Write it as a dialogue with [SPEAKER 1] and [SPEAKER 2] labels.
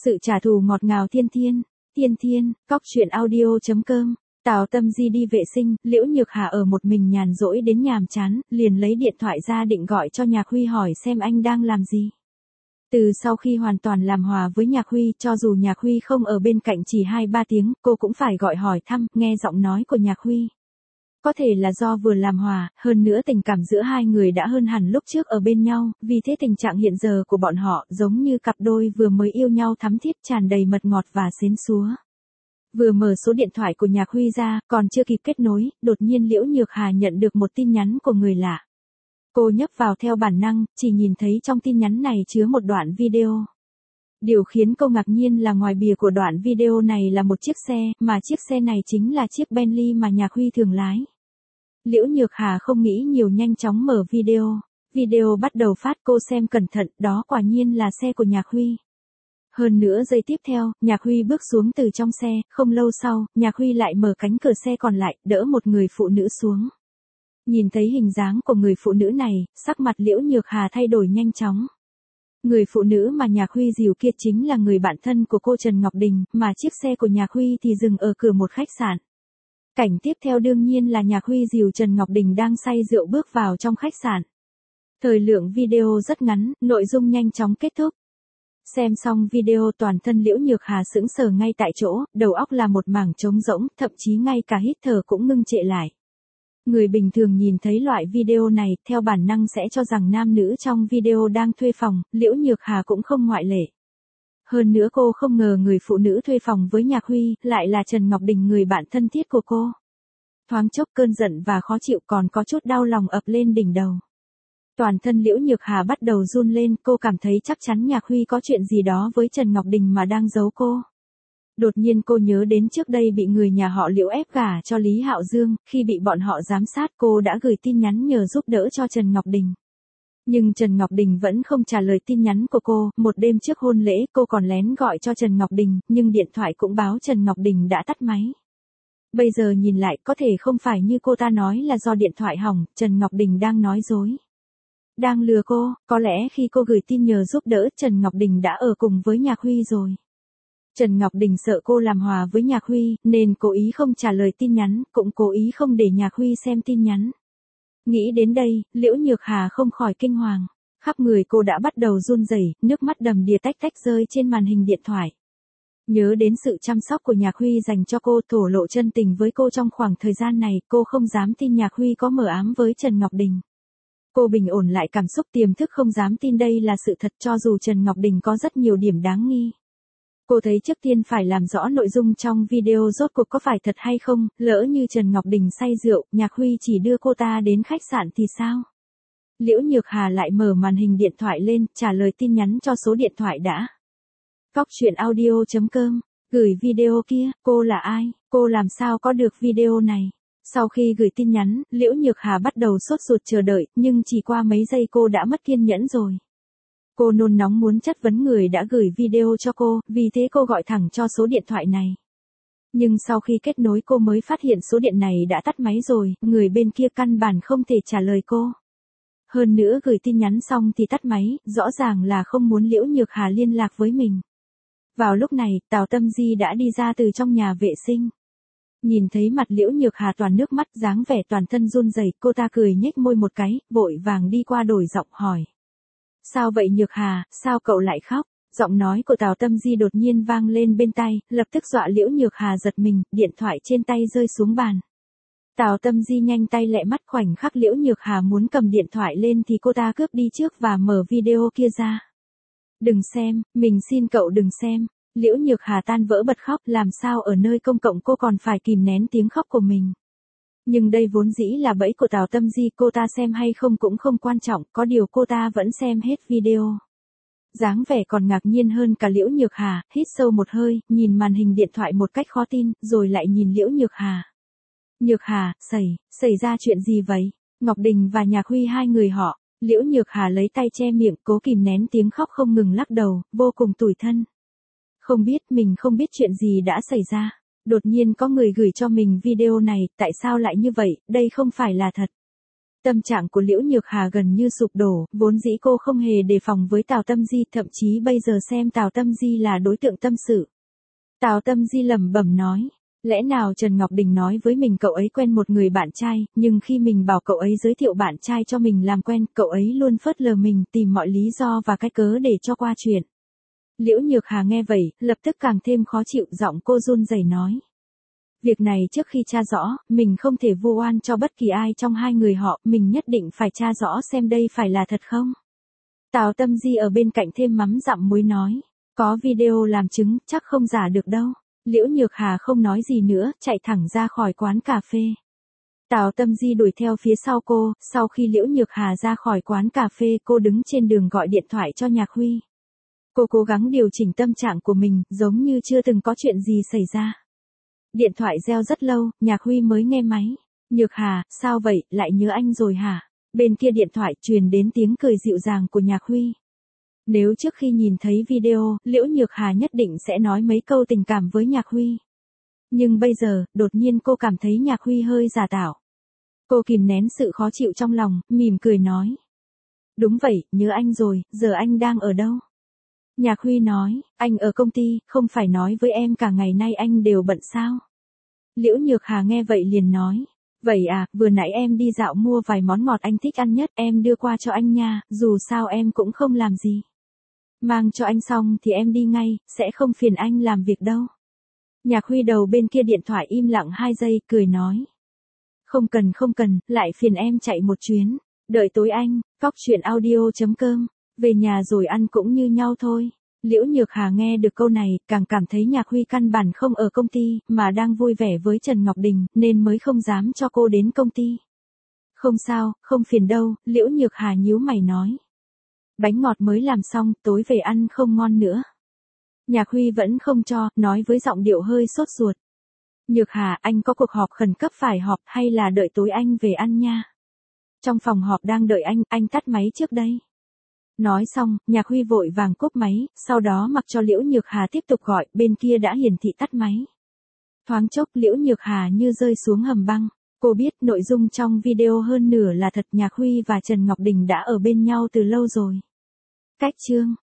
[SPEAKER 1] Sự trả thù ngọt ngào thiên thiên. Thiên thiên, cóc truyện audio.com. Tào Tâm Di đi vệ sinh, Liễu Nhược Hà ở một mình nhàn rỗi đến nhàm chán, liền lấy điện thoại ra định gọi cho Nhạc Huy hỏi xem anh đang làm gì. Từ sau khi hoàn toàn làm hòa với Nhạc Huy, cho dù Nhạc Huy không ở bên cạnh chỉ 2-3 tiếng, cô cũng phải gọi hỏi thăm, nghe giọng nói của Nhạc Huy. Có thể là do vừa làm hòa, hơn nữa tình cảm giữa hai người đã hơn hẳn lúc trước ở bên nhau, vì thế tình trạng hiện giờ của bọn họ giống như cặp đôi vừa mới yêu nhau thắm thiết tràn đầy mật ngọt và xến xúa. Vừa mở số điện thoại của Nhạc Huy ra, còn chưa kịp kết nối, đột nhiên Liễu Nhược Hà nhận được một tin nhắn của người lạ. Cô nhấp vào theo bản năng, chỉ nhìn thấy trong tin nhắn này chứa một đoạn video. Điều khiến cô ngạc nhiên là ngoài bìa của đoạn video này là một chiếc xe, mà chiếc xe này chính là chiếc Bentley mà Nhạc Huy thường lái. Liễu Nhược Hà không nghĩ nhiều nhanh chóng mở video. Video bắt đầu phát, cô xem cẩn thận, đó quả nhiên là xe của Nhạc Huy. Hơn nữa giây tiếp theo, Nhạc Huy bước xuống từ trong xe, không lâu sau, Nhạc Huy lại mở cánh cửa xe còn lại, đỡ một người phụ nữ xuống. Nhìn thấy hình dáng của người phụ nữ này, sắc mặt Liễu Nhược Hà thay đổi nhanh chóng. Người phụ nữ mà Nhạc Huy dìu kia chính là người bạn thân của cô Trần Ngọc Đình, mà chiếc xe của Nhạc Huy thì dừng ở cửa một khách sạn. Cảnh tiếp theo đương nhiên là Nhạc Huy dìu Trần Ngọc Đình đang say rượu bước vào trong khách sạn. Thời lượng video rất ngắn, nội dung nhanh chóng kết thúc. Xem xong video toàn thân Liễu Nhược Hà sững sờ ngay tại chỗ, đầu óc là một mảng trống rỗng, thậm chí ngay cả hít thở cũng ngưng trệ lại. Người bình thường nhìn thấy loại video này, theo bản năng sẽ cho rằng nam nữ trong video đang thuê phòng, Liễu Nhược Hà cũng không ngoại lệ. Hơn nữa cô không ngờ người phụ nữ thuê phòng với Nhạc Huy, lại là Trần Ngọc Đình, người bạn thân thiết của cô. Thoáng chốc cơn giận và khó chịu còn có chút đau lòng ập lên đỉnh đầu. Toàn thân Liễu Nhược Hà bắt đầu run lên, cô cảm thấy chắc chắn Nhạc Huy có chuyện gì đó với Trần Ngọc Đình mà đang giấu cô. Đột nhiên cô nhớ đến trước đây bị người nhà họ Liễu ép gả cho Lý Hạo Dương, khi bị bọn họ giám sát cô đã gửi tin nhắn nhờ giúp đỡ cho Trần Ngọc Đình. Nhưng Trần Ngọc Đình vẫn không trả lời tin nhắn của cô, một đêm trước hôn lễ cô còn lén gọi cho Trần Ngọc Đình, nhưng điện thoại cũng báo Trần Ngọc Đình đã tắt máy. Bây giờ nhìn lại có thể không phải như cô ta nói là do điện thoại hỏng, Trần Ngọc Đình đang nói dối. Đang lừa cô, có lẽ khi cô gửi tin nhờ giúp đỡ Trần Ngọc Đình đã ở cùng với Nhạc Huy rồi. Trần Ngọc Đình sợ cô làm hòa với Nhạc Huy, nên cố ý không trả lời tin nhắn, cũng cố ý không để Nhạc Huy xem tin nhắn. Nghĩ đến đây, Liễu Nhược Hà không khỏi kinh hoàng. Khắp người cô đã bắt đầu run rẩy, nước mắt đầm đìa tách tách rơi trên màn hình điện thoại. Nhớ đến sự chăm sóc của Nhạc Huy dành cho cô, thổ lộ chân tình với cô trong khoảng thời gian này, cô không dám tin Nhạc Huy có mờ ám với Trần Ngọc Đình. Cô bình ổn lại cảm xúc, tiềm thức không dám tin đây là sự thật, cho dù Trần Ngọc Đình có rất nhiều điểm đáng nghi. Cô thấy trước tiên phải làm rõ nội dung trong video rốt cuộc có phải thật hay không, lỡ như Trần Ngọc Đình say rượu, Nhạc Huy chỉ đưa cô ta đến khách sạn thì sao? Liễu Nhược Hà lại mở màn hình điện thoại lên, trả lời tin nhắn cho số điện thoại đã. Cóc truyện audio.com, gửi video kia, cô là ai, cô làm sao có được video này? Sau khi gửi tin nhắn, Liễu Nhược Hà bắt đầu sốt ruột chờ đợi, nhưng chỉ qua mấy giây cô đã mất kiên nhẫn rồi. Cô nôn nóng muốn chất vấn người đã gửi video cho cô, vì thế cô gọi thẳng cho số điện thoại này. Nhưng sau khi kết nối cô mới phát hiện số điện này đã tắt máy rồi, người bên kia căn bản không thể trả lời cô. Hơn nữa gửi tin nhắn xong thì tắt máy, rõ ràng là không muốn Liễu Nhược Hà liên lạc với mình. Vào lúc này, Tào Tâm Di đã đi ra từ trong nhà vệ sinh. Nhìn thấy mặt Liễu Nhược Hà toàn nước mắt, dáng vẻ toàn thân run rẩy, cô ta cười nhếch môi một cái, vội vàng đi qua đổi giọng hỏi. Sao vậy Nhược Hà, sao cậu lại khóc? Giọng nói của Tào Tâm Di đột nhiên vang lên bên tai, lập tức dọa Liễu Nhược Hà giật mình, điện thoại trên tay rơi xuống bàn. Tào Tâm Di nhanh tay lẹ mắt, khoảnh khắc Liễu Nhược Hà muốn cầm điện thoại lên thì cô ta cướp đi trước và mở video kia ra. Đừng xem, mình xin cậu đừng xem. Liễu Nhược Hà tan vỡ bật khóc, làm sao ở nơi công cộng cô còn phải kìm nén tiếng khóc của mình. Nhưng đây vốn dĩ là bẫy của Tào Tâm Di, cô ta xem hay không cũng không quan trọng, có điều cô ta vẫn xem hết video. Dáng vẻ còn ngạc nhiên hơn cả Liễu Nhược Hà, hít sâu một hơi, nhìn màn hình điện thoại một cách khó tin, rồi lại nhìn Liễu Nhược Hà. Nhược Hà, xảy ra chuyện gì vậy? Ngọc Đình và Nhạc Huy hai người họ. Liễu Nhược Hà lấy tay che miệng, cố kìm nén tiếng khóc không ngừng lắc đầu, vô cùng tủi thân. Mình không biết chuyện gì đã xảy ra. Đột nhiên có người gửi cho mình video này, tại sao lại như vậy, đây không phải là thật. Tâm trạng của Liễu Nhược Hà gần như sụp đổ, vốn dĩ cô không hề đề phòng với Tào Tâm Di, thậm chí bây giờ xem Tào Tâm Di là đối tượng tâm sự. Tào Tâm Di lẩm bẩm nói, lẽ nào Trần Ngọc Đình nói với mình cậu ấy quen một người bạn trai, nhưng khi mình bảo cậu ấy giới thiệu bạn trai cho mình làm quen, cậu ấy luôn phớt lờ mình, tìm mọi lý do và cái cớ để cho qua chuyện. Liễu Nhược Hà nghe vậy, lập tức càng thêm khó chịu, giọng cô run rẩy nói. Việc này trước khi tra rõ, mình không thể vu oan cho bất kỳ ai trong hai người họ, mình nhất định phải tra rõ xem đây phải là thật không. Tào Tâm Di ở bên cạnh thêm mắm dặm muối nói, có video làm chứng, chắc không giả được đâu. Liễu Nhược Hà không nói gì nữa, chạy thẳng ra khỏi quán cà phê. Tào Tâm Di đuổi theo phía sau cô, sau khi Liễu Nhược Hà ra khỏi quán cà phê, cô đứng trên đường gọi điện thoại cho Nhạc Huy. Cô cố gắng điều chỉnh tâm trạng của mình, giống như chưa từng có chuyện gì xảy ra. Điện thoại reo rất lâu, Nhạc Huy mới nghe máy. Nhược Hà, sao vậy, lại nhớ anh rồi hả? Bên kia điện thoại truyền đến tiếng cười dịu dàng của Nhạc Huy. Nếu trước khi nhìn thấy video, Liễu Nhược Hà nhất định sẽ nói mấy câu tình cảm với Nhạc Huy. Nhưng bây giờ, đột nhiên cô cảm thấy Nhạc Huy hơi giả tạo. Cô kìm nén sự khó chịu trong lòng, mỉm cười nói. Đúng vậy, nhớ anh rồi, giờ anh đang ở đâu? Nhạc Huy nói, anh ở công ty, không phải nói với em cả ngày nay anh đều bận sao? Liễu Nhược Hà nghe vậy liền nói, vậy à, vừa nãy em đi dạo mua vài món ngọt anh thích ăn nhất, em đưa qua cho anh nha, dù sao em cũng không làm gì. Mang cho anh xong thì em đi ngay, sẽ không phiền anh làm việc đâu. Nhạc Huy đầu bên kia điện thoại im lặng 2 giây, cười nói. Không cần, lại phiền em chạy một chuyến. Đợi tối anh, coctruyện.audio.com. Về nhà rồi ăn cũng như nhau thôi. Liễu Nhược Hà nghe được câu này, càng cảm thấy Nhạc Huy căn bản không ở công ty, mà đang vui vẻ với Trần Ngọc Đình, nên mới không dám cho cô đến công ty. Không sao, không phiền đâu, Liễu Nhược Hà nhíu mày nói. Bánh ngọt mới làm xong, tối về ăn không ngon nữa. Nhạc Huy vẫn không cho, nói với giọng điệu hơi sốt ruột. Nhược Hà, anh có cuộc họp khẩn cấp phải họp hay là đợi tối anh về ăn nha? Trong phòng họp đang đợi anh tắt máy trước đây. Nói xong, Nhạc Huy vội vàng cúp máy, sau đó mặc cho Liễu Nhược Hà tiếp tục gọi, bên kia đã hiển thị tắt máy. Thoáng chốc Liễu Nhược Hà như rơi xuống hầm băng. Cô biết nội dung trong video hơn nửa là thật, Nhạc Huy và Trần Ngọc Đình đã ở bên nhau từ lâu rồi. Cách chương